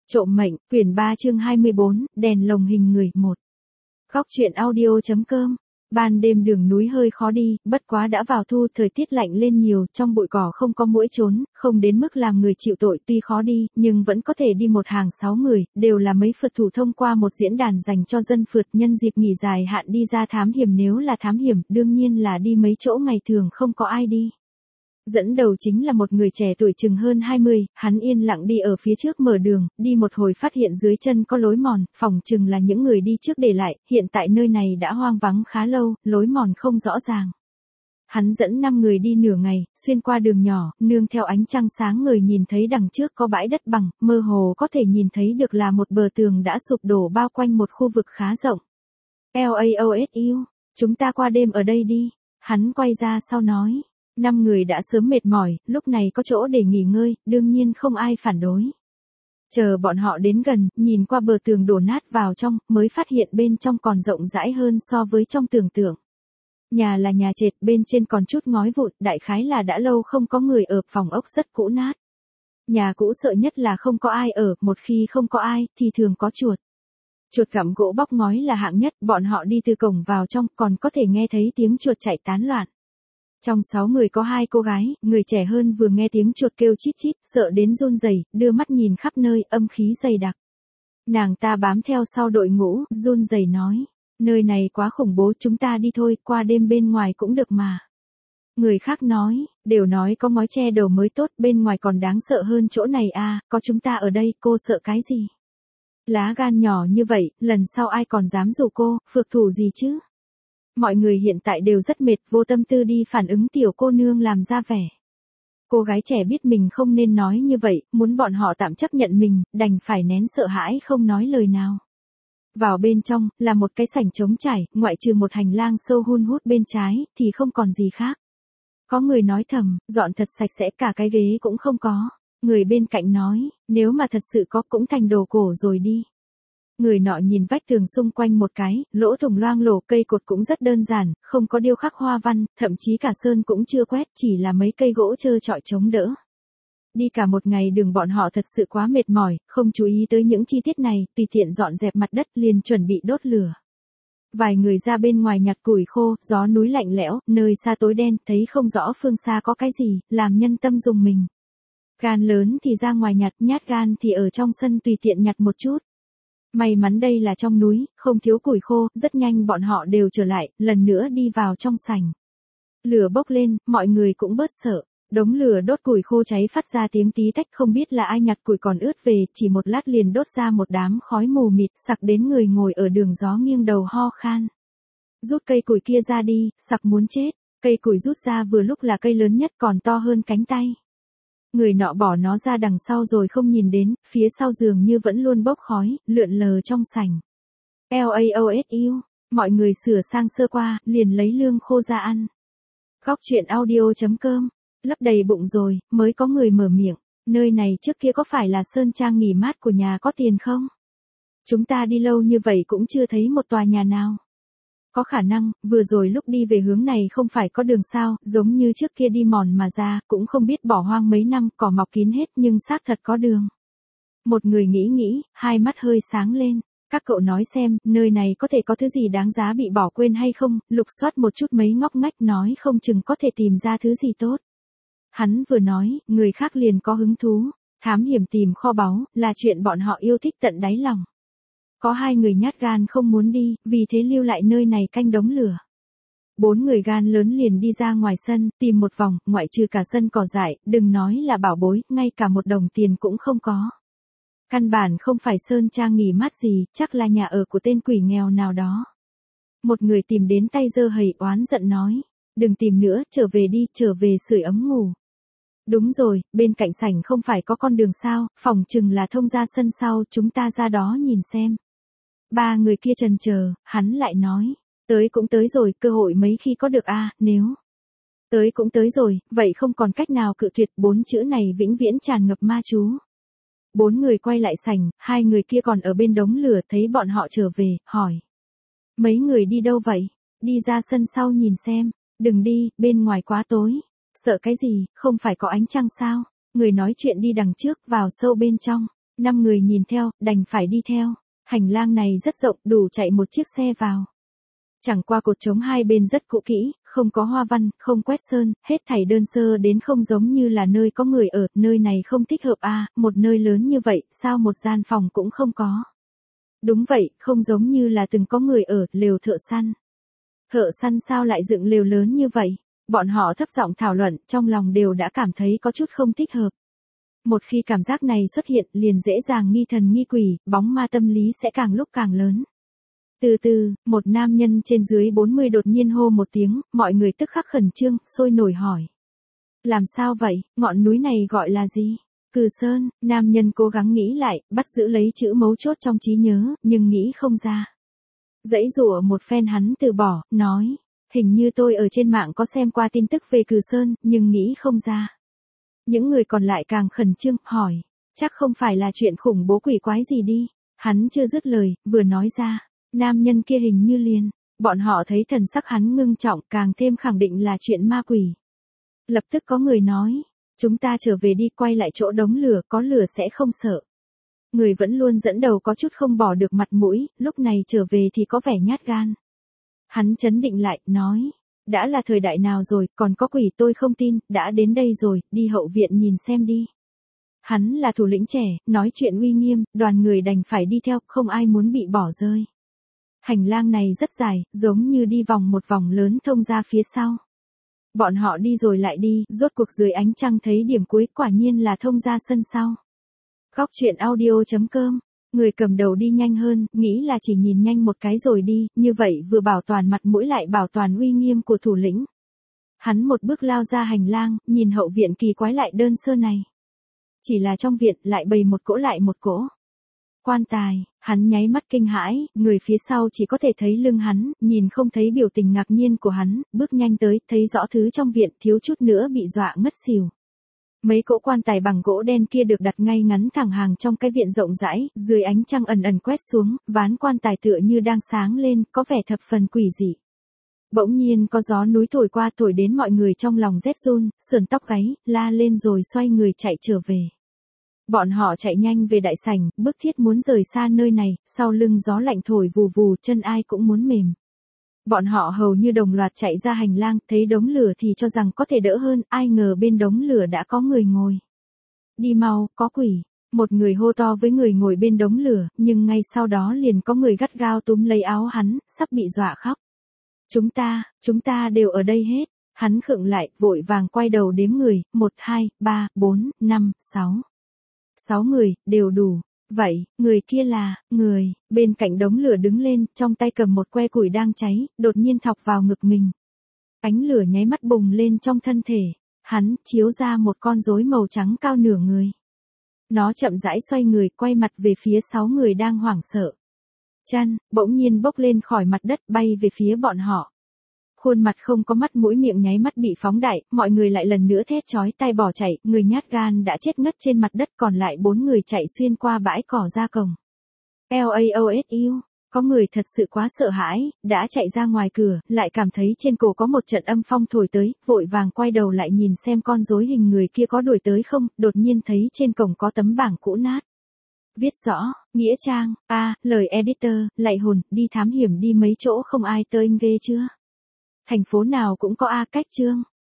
Trộm mệnh, quyển 3 chương 24, đèn lồng hình người 1. Góc truyện audio.com. Ban đêm đường núi hơi khó đi, bất quá đã vào thu, thời tiết lạnh lên nhiều, trong bụi cỏ không có muỗi trốn, không đến mức làm người chịu tội, tuy khó đi, nhưng vẫn có thể đi một hàng 6 người, đều là mấy phượt thủ thông qua một diễn đàn dành cho dân phượt, nhân dịp nghỉ dài hạn đi ra thám hiểm. Nếu là thám hiểm, đương nhiên là đi mấy chỗ ngày thường không có ai đi. Dẫn đầu chính là một người trẻ tuổi chừng hơn 20, hắn yên lặng đi ở phía trước mở đường, đi một hồi phát hiện dưới chân có lối mòn, phỏng chừng là những người đi trước để lại, hiện tại nơi này đã hoang vắng khá lâu, lối mòn không rõ ràng. Hắn dẫn 5 người đi nửa ngày, xuyên qua đường nhỏ, nương theo ánh trăng sáng người nhìn thấy đằng trước có bãi đất bằng, mơ hồ có thể nhìn thấy được là một bờ tường đã sụp đổ bao quanh một khu vực khá rộng. LAOSU, chúng ta qua đêm ở đây đi, hắn quay ra sau nói. 5 người đã sớm mệt mỏi, lúc này có chỗ để nghỉ ngơi, đương nhiên không ai phản đối. Chờ bọn họ đến gần, nhìn qua bờ tường đổ nát vào trong, mới phát hiện bên trong còn rộng rãi hơn so với trong tưởng tượng. Nhà là nhà trệt, bên trên còn chút ngói vụn, đại khái là đã lâu không có người ở, phòng ốc rất cũ nát. Nhà cũ sợ nhất là không có ai ở, một khi không có ai, thì thường có chuột. Chuột gặm gỗ bóc ngói là hạng nhất, bọn họ đi từ cổng vào trong, còn có thể nghe thấy tiếng chuột chạy tán loạn. Trong 6 người có 2 cô gái, người trẻ hơn vừa nghe tiếng chuột kêu chít chít, sợ đến run rẩy, đưa mắt nhìn khắp nơi, âm khí dày đặc. Nàng ta bám theo sau đội ngũ, run rẩy nói, nơi này quá khủng bố, chúng ta đi thôi, qua đêm bên ngoài cũng được mà. Người khác nói, đều nói có ngói che đầu mới tốt, bên ngoài còn đáng sợ hơn chỗ này à, có chúng ta ở đây, cô sợ cái gì? Lá gan nhỏ như vậy, lần sau ai còn dám rủ cô, phược thủ gì chứ? Mọi người hiện tại đều rất mệt, vô tâm tư đi phản ứng tiểu cô nương làm ra vẻ. Cô gái trẻ biết mình không nên nói như vậy, muốn bọn họ tạm chấp nhận mình, đành phải nén sợ hãi không nói lời nào. Vào bên trong, là một cái sảnh trống trải, ngoại trừ một hành lang sâu hun hút bên trái, thì không còn gì khác. Có người nói thầm, dọn thật sạch sẽ, cả cái ghế cũng không có. Người bên cạnh nói, nếu mà thật sự có cũng thành đồ cổ rồi đi. Người nọ nhìn vách tường xung quanh một cái, lỗ thủng loang lổ, cây cột cũng rất đơn giản, không có điêu khắc hoa văn, thậm chí cả sơn cũng chưa quét, chỉ là mấy cây gỗ trơ trọi chống đỡ. Đi cả một ngày đường bọn họ thật sự quá mệt mỏi, không chú ý tới những chi tiết này, tùy tiện dọn dẹp mặt đất liền chuẩn bị đốt lửa. Vài người ra bên ngoài nhặt củi khô, gió núi lạnh lẽo, nơi xa tối đen, thấy không rõ phương xa có cái gì, làm nhân tâm rùng mình. Gan lớn thì ra ngoài nhặt, nhát gan thì ở trong sân tùy tiện nhặt một chút. May mắn đây là trong núi, không thiếu củi khô, rất nhanh bọn họ đều trở lại, lần nữa đi vào trong sảnh. Lửa bốc lên, mọi người cũng bớt sợ. Đống lửa đốt củi khô cháy phát ra tiếng tí tách, không biết là ai nhặt củi còn ướt về, chỉ một lát liền đốt ra một đám khói mù mịt, sặc đến người ngồi ở đường gió nghiêng đầu ho khan. Rút cây củi kia ra đi, sặc muốn chết. Cây củi rút ra vừa lúc là cây lớn nhất, còn to hơn cánh tay. Người nọ bỏ nó ra đằng sau rồi không nhìn đến, phía sau giường như vẫn luôn bốc khói, lượn lờ trong sảnh. LAOSU, mọi người sửa sang sơ qua, liền lấy lương khô ra ăn. Góc truyện audio.com, lấp đầy bụng rồi, mới có người mở miệng, nơi này trước kia có phải là sơn trang nghỉ mát của nhà có tiền không? Chúng ta đi lâu như vậy cũng chưa thấy một tòa nhà nào. Có khả năng, vừa rồi lúc đi về hướng này không phải có đường sao, giống như trước kia đi mòn mà ra, cũng không biết bỏ hoang mấy năm, cỏ mọc kín hết nhưng xác thật có đường. Một người nghĩ, hai mắt hơi sáng lên, các cậu nói xem, nơi này có thể có thứ gì đáng giá bị bỏ quên hay không, lục soát một chút mấy ngóc ngách nói không chừng có thể tìm ra thứ gì tốt. Hắn vừa nói, người khác liền có hứng thú, thám hiểm tìm kho báu, là chuyện bọn họ yêu thích tận đáy lòng. Có 2 người nhát gan không muốn đi, vì thế lưu lại nơi này canh đống lửa. 4 người gan lớn liền đi ra ngoài sân, tìm một vòng, ngoại trừ cả sân cỏ dại, đừng nói là bảo bối, ngay cả một đồng tiền cũng không có. Căn bản không phải sơn trang nghỉ mát gì, chắc là nhà ở của tên quỷ nghèo nào đó. Một người tìm đến tay giơ hầy oán giận nói, đừng tìm nữa, trở về đi, trở về sưởi ấm ngủ. Đúng rồi, bên cạnh sảnh không phải có con đường sao, phòng chừng là thông ra sân sau, chúng ta ra đó nhìn xem. 3 người kia chần chờ, hắn lại nói, tới cũng tới rồi, cơ hội mấy khi có được a, nếu tới cũng tới rồi, vậy không còn cách nào cự tuyệt, 4 chữ này vĩnh viễn tràn ngập ma chú. 4 người quay lại sảnh, 2 người kia còn ở bên đống lửa, thấy bọn họ trở về, hỏi. Mấy người đi đâu vậy? Đi ra sân sau nhìn xem, đừng đi, bên ngoài quá tối. Sợ cái gì, không phải có ánh trăng sao? Người nói chuyện đi đằng trước, vào sâu bên trong. 5 người nhìn theo, đành phải đi theo. Hành lang này rất rộng, đủ chạy một chiếc xe vào. Chẳng qua cột trống hai bên rất cũ kỹ, không có hoa văn, không quét sơn, hết thảy đơn sơ đến không giống như là nơi có người ở, nơi này không thích hợp à, một nơi lớn như vậy, sao một gian phòng cũng không có. Đúng vậy, không giống như là từng có người ở, lều thợ săn. Thợ săn sao lại dựng lều lớn như vậy? Bọn họ thấp giọng thảo luận, trong lòng đều đã cảm thấy có chút không thích hợp. Một khi cảm giác này xuất hiện, liền dễ dàng nghi thần nghi quỷ, bóng ma tâm lý sẽ càng lúc càng lớn. Từ từ, một nam nhân trên dưới 40 đột nhiên hô một tiếng, mọi người tức khắc khẩn trương, sôi nổi hỏi. Làm sao vậy, ngọn núi này gọi là gì? Cừ Sơn, nam nhân cố gắng nghĩ lại, bắt giữ lấy chữ mấu chốt trong trí nhớ, nhưng nghĩ không ra. Dãy rủa một phen hắn từ bỏ, nói, hình như tôi ở trên mạng có xem qua tin tức về Cừ Sơn, nhưng nghĩ không ra. Những người còn lại càng khẩn trương, hỏi, chắc không phải là chuyện khủng bố quỷ quái gì đi. Hắn chưa dứt lời, vừa nói ra, nam nhân kia hình như liền. Bọn họ thấy thần sắc hắn ngưng trọng, càng thêm khẳng định là chuyện ma quỷ. Lập tức có người nói, chúng ta trở về đi, quay lại chỗ đống lửa, có lửa sẽ không sợ. Người vẫn luôn dẫn đầu có chút không bỏ được mặt mũi, lúc này trở về thì có vẻ nhát gan. Hắn trấn định lại, nói, đã là thời đại nào rồi, còn có quỷ tôi không tin, đã đến đây rồi, đi hậu viện nhìn xem đi. Hắn là thủ lĩnh trẻ, nói chuyện uy nghiêm, đoàn người đành phải đi theo, không ai muốn bị bỏ rơi. Hành lang này rất dài, giống như đi vòng một vòng lớn thông ra phía sau. Bọn họ đi rồi lại đi, rốt cuộc dưới ánh trăng thấy điểm cuối, quả nhiên là thông ra sân sau. Góc truyện audio.com. Người cầm đầu đi nhanh hơn, nghĩ là chỉ nhìn nhanh một cái rồi đi, như vậy vừa bảo toàn mặt mũi lại bảo toàn uy nghiêm của thủ lĩnh. Hắn một bước lao ra hành lang, nhìn hậu viện kỳ quái lại đơn sơ này. Chỉ là trong viện lại bày một cỗ lại một cỗ. Quan tài, hắn nháy mắt kinh hãi, người phía sau chỉ có thể thấy lưng hắn, nhìn không thấy biểu tình ngạc nhiên của hắn, bước nhanh tới, thấy rõ thứ trong viện, thiếu chút nữa bị dọa ngất xỉu. Mấy cỗ quan tài bằng gỗ đen kia được đặt ngay ngắn thẳng hàng trong cái viện rộng rãi, dưới ánh trăng ẩn ẩn quét xuống, ván quan tài tựa như đang sáng lên, có vẻ thập phần quỷ dị. Bỗng nhiên có gió núi thổi qua, thổi đến mọi người trong lòng rét run, sườn tóc gáy, la lên rồi xoay người chạy trở về. Bọn họ chạy nhanh về đại sảnh, bức thiết muốn rời xa nơi này, sau lưng gió lạnh thổi vù vù, chân ai cũng muốn mềm. Bọn họ hầu như đồng loạt chạy ra hành lang, thấy đống lửa thì cho rằng có thể đỡ hơn, ai ngờ bên đống lửa đã có người ngồi. Đi mau, có quỷ. Một người hô to với người ngồi bên đống lửa, nhưng ngay sau đó liền có người gắt gao túm lấy áo hắn, sắp bị dọa khóc. Chúng ta đều ở đây hết. Hắn khựng lại, vội vàng quay đầu đếm người, 1, 2, 3, 4, 5, 6. 6 người, đều đủ. Vậy, người kia là, người, bên cạnh đống lửa đứng lên, trong tay cầm một que củi đang cháy, đột nhiên thọc vào ngực mình. Ánh lửa nháy mắt bùng lên trong thân thể, hắn, chiếu ra một con rối màu trắng cao nửa người. Nó chậm rãi xoay người, quay mặt về phía 6 người đang hoảng sợ. Chăn, bỗng nhiên bốc lên khỏi mặt đất, bay về phía bọn họ. Khuôn mặt không có mắt mũi miệng nháy mắt bị phóng đại, mọi người lại lần nữa thét chói tai bỏ chạy, người nhát gan đã chết ngất trên mặt đất, còn lại 4 người chạy xuyên qua bãi cỏ ra cổng. LAOSU, có người thật sự quá sợ hãi, đã chạy ra ngoài cửa, lại cảm thấy trên cổ có một trận âm phong thổi tới, vội vàng quay đầu lại nhìn xem con rối hình người kia có đuổi tới không, đột nhiên thấy trên cổng có tấm bảng cũ nát. Viết rõ, nghĩa trang, lời editor, lạy hồn, đi thám hiểm đi mấy chỗ không ai tới ghê chưa? Thành phố nào cũng có cách chương.